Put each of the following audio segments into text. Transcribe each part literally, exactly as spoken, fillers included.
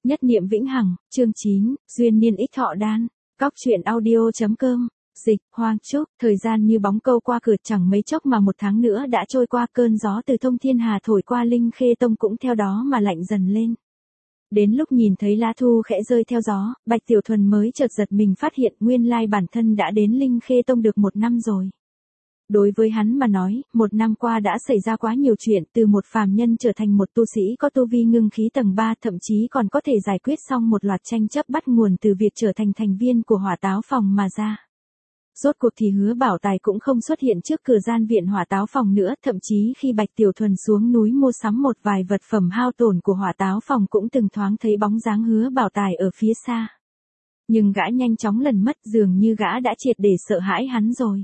Nhất niệm vĩnh hằng, chương chín, duyên niên ích thọ đan. Cóc truyện audio.com. Dịch, Hoang Trúc, thời gian như bóng câu qua cửa, chẳng mấy chốc mà một tháng nữa đã trôi qua, cơn gió từ Thông Thiên Hà thổi qua Linh Khê Tông cũng theo đó mà lạnh dần lên. Đến lúc nhìn thấy lá thu khẽ rơi theo gió, Bạch Tiểu Thuần mới chợt giật mình phát hiện nguyên lai bản thân đã đến Linh Khê Tông được một năm rồi. Đối với hắn mà nói, một năm qua đã xảy ra quá nhiều chuyện, từ một phàm nhân trở thành một tu sĩ có tu vi ngưng khí tầng ba, thậm chí còn có thể giải quyết xong một loạt tranh chấp bắt nguồn từ việc trở thành thành viên của Hỏa Táo Phòng mà ra. Rốt cuộc thì Hứa Bảo Tài cũng không xuất hiện trước cửa gian viện Hỏa Táo Phòng nữa, thậm chí khi Bạch Tiểu Thuần xuống núi mua sắm một vài vật phẩm hao tổn của Hỏa Táo Phòng cũng từng thoáng thấy bóng dáng Hứa Bảo Tài ở phía xa. Nhưng gã nhanh chóng lần mất, dường như gã đã triệt để sợ hãi hắn rồi.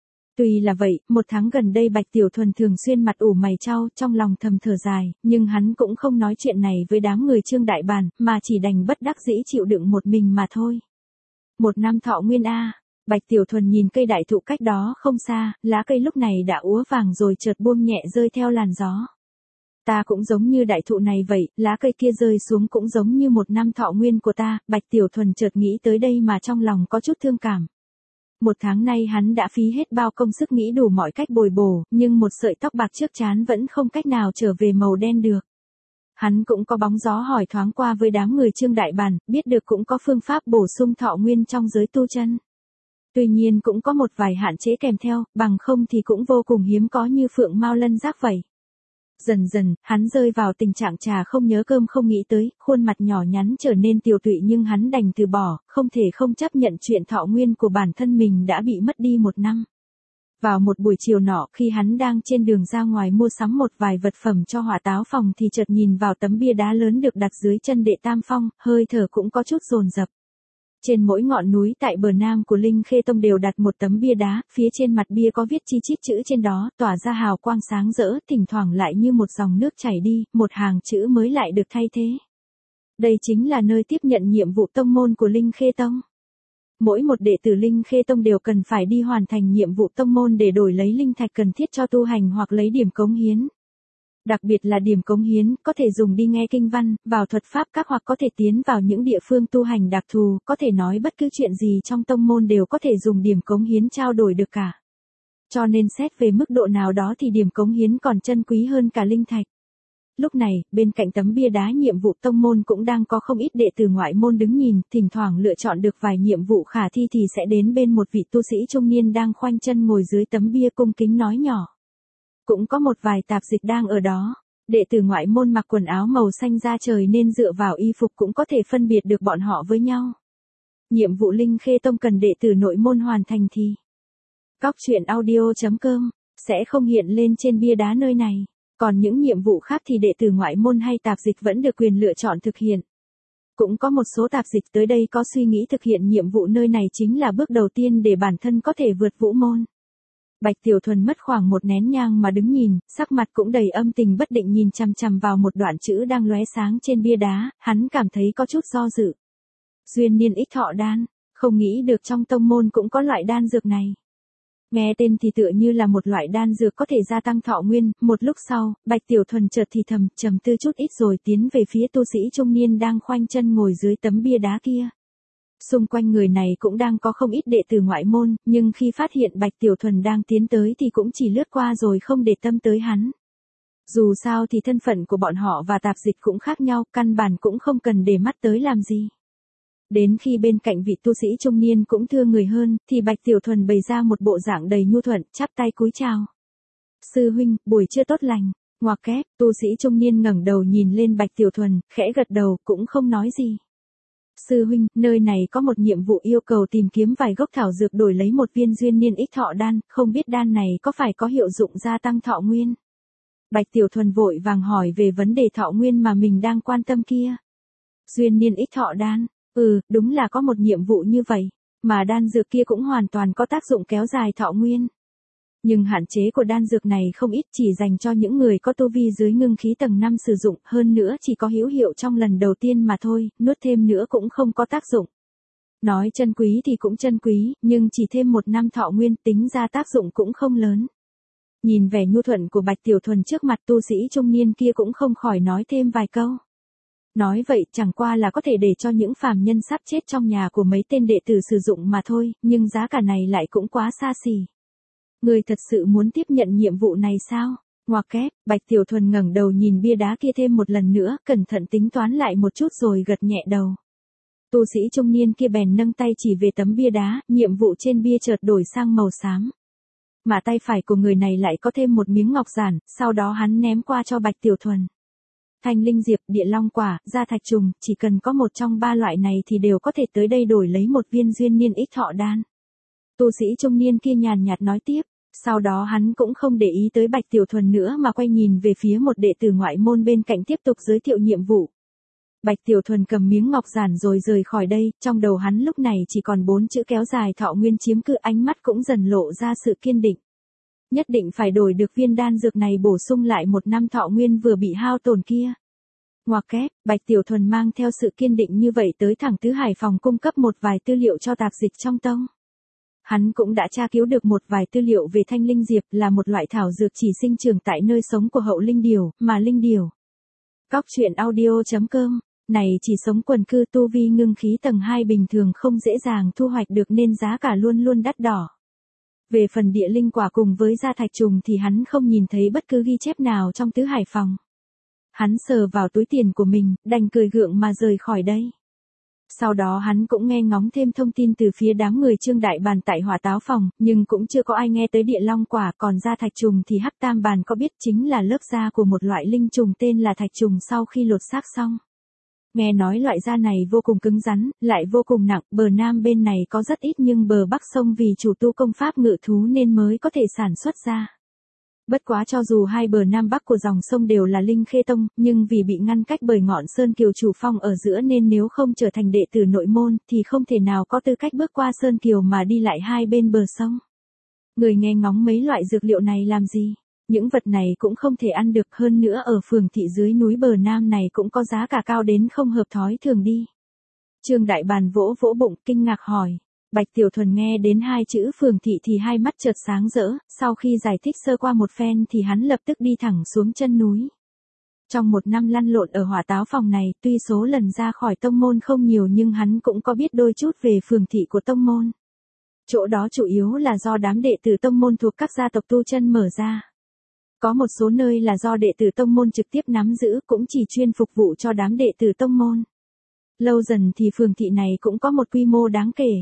Tuy là vậy, một tháng gần đây Bạch Tiểu Thuần thường xuyên mặt ủ mày chau, trong lòng thầm thở dài, nhưng hắn cũng không nói chuyện này với đám người Trương Đại Bản, mà chỉ đành bất đắc dĩ chịu đựng một mình mà thôi. Một năm thọ nguyên a. Bạch Tiểu Thuần nhìn cây đại thụ cách đó không xa, lá cây lúc này đã úa vàng rồi chợt buông nhẹ rơi theo làn gió. Ta cũng giống như đại thụ này vậy, lá cây kia rơi xuống cũng giống như một năm thọ nguyên của ta. Bạch Tiểu Thuần chợt nghĩ tới đây mà trong lòng có chút thương cảm. Một tháng nay hắn đã phí hết bao công sức nghĩ đủ mọi cách bồi bổ, nhưng một sợi tóc bạc trước trán vẫn không cách nào trở về màu đen được. Hắn cũng có bóng gió hỏi thoáng qua với đám người Trương Đại Bản, biết được cũng có phương pháp bổ sung thọ nguyên trong giới tu chân. Tuy nhiên cũng có một vài hạn chế kèm theo, bằng không thì cũng vô cùng hiếm có như phượng mao lân giác vậy. Dần dần, hắn rơi vào tình trạng trà không nhớ cơm không nghĩ tới, khuôn mặt nhỏ nhắn trở nên tiều tụy, nhưng hắn đành từ bỏ, không thể không chấp nhận chuyện thọ nguyên của bản thân mình đã bị mất đi một năm. Vào một buổi chiều nọ, khi hắn đang trên đường ra ngoài mua sắm một vài vật phẩm cho Hỏa Táo Phòng thì chợt nhìn vào tấm bia đá lớn được đặt dưới chân Đệ Tam Phong, hơi thở cũng có chút dồn dập. Trên mỗi ngọn núi tại bờ nam của Linh Khê Tông đều đặt một tấm bia đá, phía trên mặt bia có viết chi chít chữ trên đó, tỏa ra hào quang sáng rỡ, thỉnh thoảng lại như một dòng nước chảy đi, một hàng chữ mới lại được thay thế. Đây chính là nơi tiếp nhận nhiệm vụ tông môn của Linh Khê Tông. Mỗi một đệ tử Linh Khê Tông đều cần phải đi hoàn thành nhiệm vụ tông môn để đổi lấy linh thạch cần thiết cho tu hành hoặc lấy điểm cống hiến. Đặc biệt là điểm cống hiến, có thể dùng đi nghe kinh văn, vào thuật pháp các hoặc có thể tiến vào những địa phương tu hành đặc thù, có thể nói bất cứ chuyện gì trong tông môn đều có thể dùng điểm cống hiến trao đổi được cả. Cho nên xét về mức độ nào đó thì điểm cống hiến còn chân quý hơn cả linh thạch. Lúc này, bên cạnh tấm bia đá nhiệm vụ tông môn cũng đang có không ít đệ tử ngoại môn đứng nhìn, thỉnh thoảng lựa chọn được vài nhiệm vụ khả thi thì sẽ đến bên một vị tu sĩ trung niên đang khoanh chân ngồi dưới tấm bia cung kính nói nhỏ. Cũng có một vài tạp dịch đang ở đó. Đệ tử ngoại môn mặc quần áo màu xanh da trời nên dựa vào y phục cũng có thể phân biệt được bọn họ với nhau. Nhiệm vụ Linh Khê Tông cần đệ tử nội môn hoàn thành thì Cóc truyện audio.com sẽ không hiện lên trên bia đá nơi này. Còn những nhiệm vụ khác thì đệ tử ngoại môn hay tạp dịch vẫn được quyền lựa chọn thực hiện. Cũng có một số tạp dịch tới đây có suy nghĩ thực hiện nhiệm vụ nơi này chính là bước đầu tiên để bản thân có thể vượt vũ môn. Bạch Tiểu Thuần mất khoảng một nén nhang mà đứng nhìn, sắc mặt cũng đầy âm tình bất định nhìn chằm chằm vào một đoạn chữ đang lóe sáng trên bia đá, hắn cảm thấy có chút do dự. Duyên niên ích thọ đan, không nghĩ được trong tông môn cũng có loại đan dược này. Nghe tên thì tựa như là một loại đan dược có thể gia tăng thọ nguyên, một lúc sau, Bạch Tiểu Thuần chợt thì thầm, trầm tư chút ít rồi tiến về phía tu sĩ trung niên đang khoanh chân ngồi dưới tấm bia đá kia. Xung quanh người này cũng đang có không ít đệ tử ngoại môn, nhưng khi phát hiện Bạch Tiểu Thuần đang tiến tới thì cũng chỉ lướt qua rồi không để tâm tới hắn. Dù sao thì thân phận của bọn họ và tạp dịch cũng khác nhau, căn bản cũng không cần để mắt tới làm gì. Đến khi bên cạnh vị tu sĩ trung niên cũng thưa người hơn, thì Bạch Tiểu Thuần bày ra một bộ dạng đầy nhu thuận, chắp tay cúi chào. Sư huynh, buổi trưa tốt lành. Ngoặc kép, tu sĩ trung niên ngẩng đầu nhìn lên Bạch Tiểu Thuần, khẽ gật đầu, cũng không nói gì. Sư huynh, nơi này có một nhiệm vụ yêu cầu tìm kiếm vài gốc thảo dược đổi lấy một viên duyên niên ích thọ đan, không biết đan này có phải có hiệu dụng gia tăng thọ nguyên? Bạch Tiểu Thuần vội vàng hỏi về vấn đề thọ nguyên mà mình đang quan tâm kia. Duyên niên ích thọ đan, ừ, đúng là có một nhiệm vụ như vậy, mà đan dược kia cũng hoàn toàn có tác dụng kéo dài thọ nguyên. Nhưng hạn chế của đan dược này không ít, chỉ dành cho những người có tu vi dưới ngưng khí tầng năm sử dụng, hơn nữa chỉ có hữu hiệu trong lần đầu tiên mà thôi, nuốt thêm nữa cũng không có tác dụng. Nói chân quý thì cũng chân quý, nhưng chỉ thêm một năm thọ nguyên tính ra tác dụng cũng không lớn. Nhìn vẻ nhu thuận của Bạch Tiểu Thuần trước mặt tu sĩ trung niên kia cũng không khỏi nói thêm vài câu. Nói vậy chẳng qua là có thể để cho những phàm nhân sắp chết trong nhà của mấy tên đệ tử sử dụng mà thôi, nhưng giá cả này lại cũng quá xa xỉ. Người thật sự muốn tiếp nhận nhiệm vụ này sao? Ngoặc kép, Bạch Tiểu Thuần ngẩng đầu nhìn bia đá kia thêm một lần nữa, cẩn thận tính toán lại một chút rồi gật nhẹ đầu. Tu sĩ trung niên kia bèn nâng tay chỉ về tấm bia đá, nhiệm vụ trên bia chợt đổi sang màu xám. Mà tay phải của người này lại có thêm một miếng ngọc giản, sau đó hắn ném qua cho Bạch Tiểu Thuần. Thanh linh diệp, địa long quả, gia thạch trùng, chỉ cần có một trong ba loại này thì đều có thể tới đây đổi lấy một viên duyên niên ích thọ đan. Tu sĩ trung niên kia nhàn nhạt nói tiếp, sau đó hắn cũng không để ý tới Bạch Tiểu Thuần nữa mà quay nhìn về phía một đệ tử ngoại môn bên cạnh tiếp tục giới thiệu nhiệm vụ. Bạch Tiểu Thuần cầm miếng ngọc giản rồi rời khỏi đây, trong đầu hắn lúc này chỉ còn bốn chữ kéo dài thọ nguyên chiếm cư, ánh mắt cũng dần lộ ra sự kiên định. Nhất định phải đổi được viên đan dược này bổ sung lại một năm thọ nguyên vừa bị hao tổn kia. Ngoặc kép, Bạch Tiểu Thuần mang theo sự kiên định như vậy tới thẳng Tứ Hải phòng cung cấp một vài tư liệu cho tạp dịch trong tông. Hắn cũng đã tra cứu được một vài tư liệu về thanh linh diệp, là một loại thảo dược chỉ sinh trưởng tại nơi sống của hậu linh điểu, mà linh điểu. Cóc truyện audio chấm com, này chỉ sống quần cư, tu vi ngưng khí tầng hai bình thường không dễ dàng thu hoạch được nên giá cả luôn luôn đắt đỏ. Về phần địa linh quả cùng với gia thạch trùng thì hắn không nhìn thấy bất cứ ghi chép nào trong Tứ Hải phòng. Hắn sờ vào túi tiền của mình, đành cười gượng mà rời khỏi đây. Sau đó hắn cũng nghe ngóng thêm thông tin từ phía đám người Trương Đại Bàn tại Hỏa Táo phòng, nhưng cũng chưa có ai nghe tới địa long quả, còn gia thạch trùng thì Hắc Tam Bàn có biết, chính là lớp da của một loại linh trùng tên là thạch trùng sau khi lột xác xong. Nghe nói loại da này vô cùng cứng rắn, lại vô cùng nặng, bờ nam bên này có rất ít nhưng bờ bắc sông vì chủ tu công pháp ngự thú nên mới có thể sản xuất ra. Bất quá cho dù hai bờ nam bắc của dòng sông đều là linh khê tông, nhưng vì bị ngăn cách bởi ngọn sơn kiều chủ phong ở giữa nên nếu không trở thành đệ tử nội môn thì không thể nào có tư cách bước qua sơn kiều mà đi lại hai bên bờ sông. Người nghe ngóng mấy loại dược liệu này làm gì? Những vật này cũng không thể ăn được, hơn nữa ở phường thị dưới núi bờ nam này cũng có giá cả cao đến không hợp thói thường đi. Trương Đại Bàn vỗ vỗ bụng kinh ngạc hỏi. Bạch Tiểu Thuần nghe đến hai chữ phường thị thì hai mắt chợt sáng rỡ, sau khi giải thích sơ qua một phen thì hắn lập tức đi thẳng xuống chân núi. Trong một năm lăn lộn ở Hỏa Táo phòng này, tuy số lần ra khỏi tông môn không nhiều nhưng hắn cũng có biết đôi chút về phường thị của tông môn. Chỗ đó chủ yếu là do đám đệ tử tông môn thuộc các gia tộc tu chân mở ra. Có một số nơi là do đệ tử tông môn trực tiếp nắm giữ, cũng chỉ chuyên phục vụ cho đám đệ tử tông môn. Lâu dần thì phường thị này cũng có một quy mô đáng kể.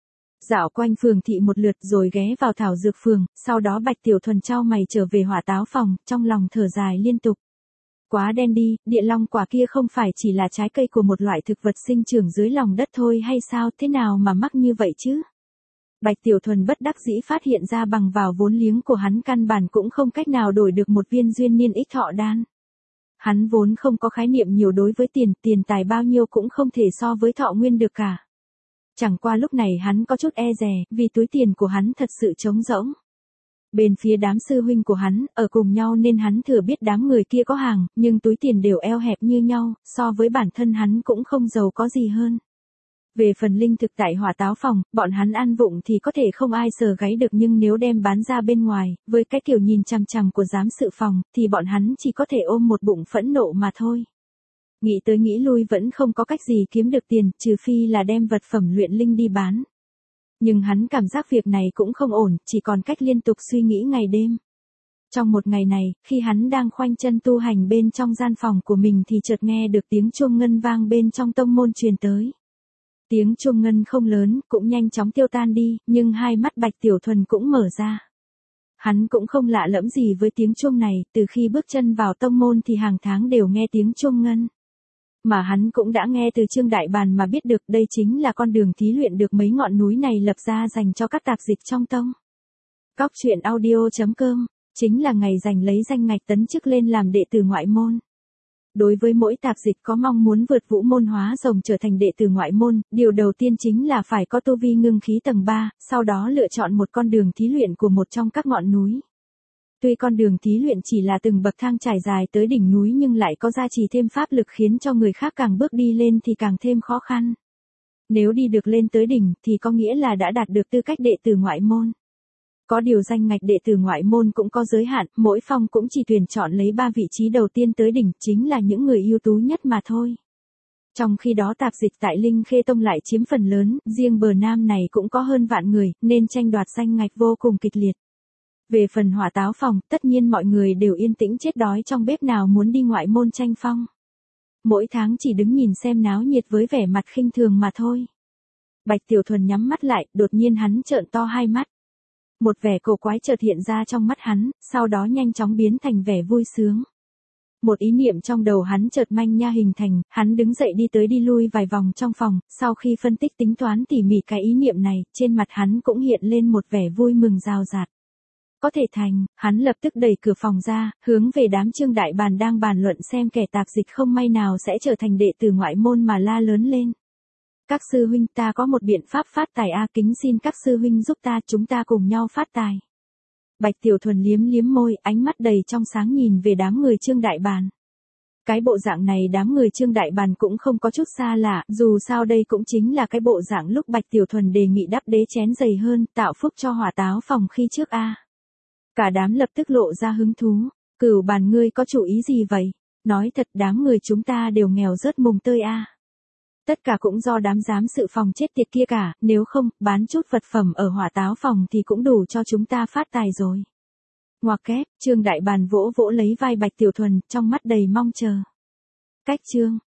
Dạo quanh phường thị một lượt rồi ghé vào thảo dược phường, sau đó Bạch Tiểu Thuần chau mày trở về Hỏa Táo phòng, trong lòng thở dài liên tục. Quá đen đi, địa long quả kia không phải chỉ là trái cây của một loại thực vật sinh trưởng dưới lòng đất thôi hay sao, thế nào mà mắc như vậy chứ? Bạch Tiểu Thuần bất đắc dĩ phát hiện ra bằng vào vốn liếng của hắn căn bản cũng không cách nào đổi được một viên duyên niên ích thọ đan. Hắn vốn không có khái niệm nhiều đối với tiền, tiền tài bao nhiêu cũng không thể so với thọ nguyên được cả. Chẳng qua lúc này hắn có chút e dè, vì túi tiền của hắn thật sự trống rỗng. Bên phía đám sư huynh của hắn, ở cùng nhau nên hắn thừa biết đám người kia có hàng, nhưng túi tiền đều eo hẹp như nhau, so với bản thân hắn cũng không giàu có gì hơn. Về phần linh thực tại Hỏa Táo phòng, bọn hắn ăn vụng thì có thể không ai sờ gáy được, nhưng nếu đem bán ra bên ngoài, với cái kiểu nhìn chằm chằm của giám sự phòng, thì bọn hắn chỉ có thể ôm một bụng phẫn nộ mà thôi. Nghĩ tới nghĩ lui vẫn không có cách gì kiếm được tiền, trừ phi là đem vật phẩm luyện linh đi bán. Nhưng hắn cảm giác việc này cũng không ổn, chỉ còn cách liên tục suy nghĩ ngày đêm. Trong một ngày này, khi hắn đang khoanh chân tu hành bên trong gian phòng của mình thì chợt nghe được tiếng chuông ngân vang bên trong tông môn truyền tới. Tiếng chuông ngân không lớn, cũng nhanh chóng tiêu tan đi, nhưng hai mắt Bạch Tiểu Thuần cũng mở ra. Hắn cũng không lạ lẫm gì với tiếng chuông này, từ khi bước chân vào tông môn thì hàng tháng đều nghe tiếng chuông ngân. Mà hắn cũng đã nghe từ Trương Đại Bàn mà biết được đây chính là con đường thí luyện được mấy ngọn núi này lập ra dành cho các tạp dịch trong tông. Cóc truyện audio chấm com, chính là ngày giành lấy danh ngạch tấn chức lên làm đệ tử ngoại môn. Đối với mỗi tạp dịch có mong muốn vượt vũ môn hóa rồng trở thành đệ tử ngoại môn, điều đầu tiên chính là phải có tu vi ngưng khí tầng ba, sau đó lựa chọn một con đường thí luyện của một trong các ngọn núi. Tuy con đường thí luyện chỉ là từng bậc thang trải dài tới đỉnh núi nhưng lại có gia trì thêm pháp lực khiến cho người khác càng bước đi lên thì càng thêm khó khăn. Nếu đi được lên tới đỉnh thì có nghĩa là đã đạt được tư cách đệ tử ngoại môn. Có điều danh ngạch đệ tử ngoại môn cũng có giới hạn, mỗi phong cũng chỉ tuyển chọn lấy ba vị trí đầu tiên tới đỉnh, chính là những người ưu tú nhất mà thôi. Trong khi đó tạp dịch tại Linh Khê Tông lại chiếm phần lớn, riêng bờ Nam này cũng có hơn vạn người, nên tranh đoạt danh ngạch vô cùng kịch liệt. Về phần hỏa táo phòng, tất nhiên mọi người đều yên tĩnh chết đói trong bếp, nào muốn đi ngoại môn tranh phong. Mỗi tháng chỉ đứng nhìn xem náo nhiệt với vẻ mặt khinh thường mà thôi. Bạch Tiểu Thuần nhắm mắt lại, đột nhiên hắn trợn to hai mắt. Một vẻ cổ quái chợt hiện ra trong mắt hắn, sau đó nhanh chóng biến thành vẻ vui sướng. Một ý niệm trong đầu hắn chợt manh nha hình thành, hắn đứng dậy đi tới đi lui vài vòng trong phòng, sau khi phân tích tính toán tỉ mỉ cái ý niệm này, trên mặt hắn cũng hiện lên một vẻ vui mừng rào rạt. Có thể thành, hắn lập tức đẩy cửa phòng ra, hướng về đám Trương Đại Bàn đang bàn luận xem kẻ tạp dịch không may nào sẽ trở thành đệ tử ngoại môn mà la lớn lên. Các sư huynh, ta có một biện pháp phát tài a, kính xin các sư huynh giúp ta, chúng ta cùng nhau phát tài. Bạch Tiểu Thuần liếm liếm môi, ánh mắt đầy trong sáng nhìn về đám người Trương Đại Bàn. Cái bộ dạng này đám người Trương Đại Bàn cũng không có chút xa lạ, dù sao đây cũng chính là cái bộ dạng lúc Bạch Tiểu Thuần đề nghị đắp đế chén dày hơn, tạo phúc cho hỏa táo phòng khi trước a. Cả đám lập tức lộ ra hứng thú. Cửu Bàn, ngươi có chủ ý gì vậy? Nói thật, đám người chúng ta đều nghèo rớt mùng tơi a. Tất cả cũng do đám giám sự phòng chết tiệt kia cả, nếu không, bán chút vật phẩm ở hỏa táo phòng thì cũng đủ cho chúng ta phát tài rồi. Ngoặc kép, Trương Đại Bàn vỗ vỗ lấy vai Bạch Tiểu Thuần, trong mắt đầy mong chờ. Cách chương.